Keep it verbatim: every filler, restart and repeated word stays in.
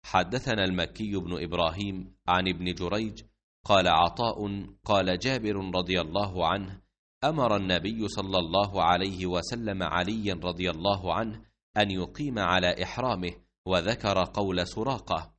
حدثنا المكي بن إبراهيم عن ابن جريج قال عطاء قال جابر رضي الله عنه أمر النبي صلى الله عليه وسلم عليا رضي الله عنه أن يقيم على إحرامه، وذكر قول سراقة.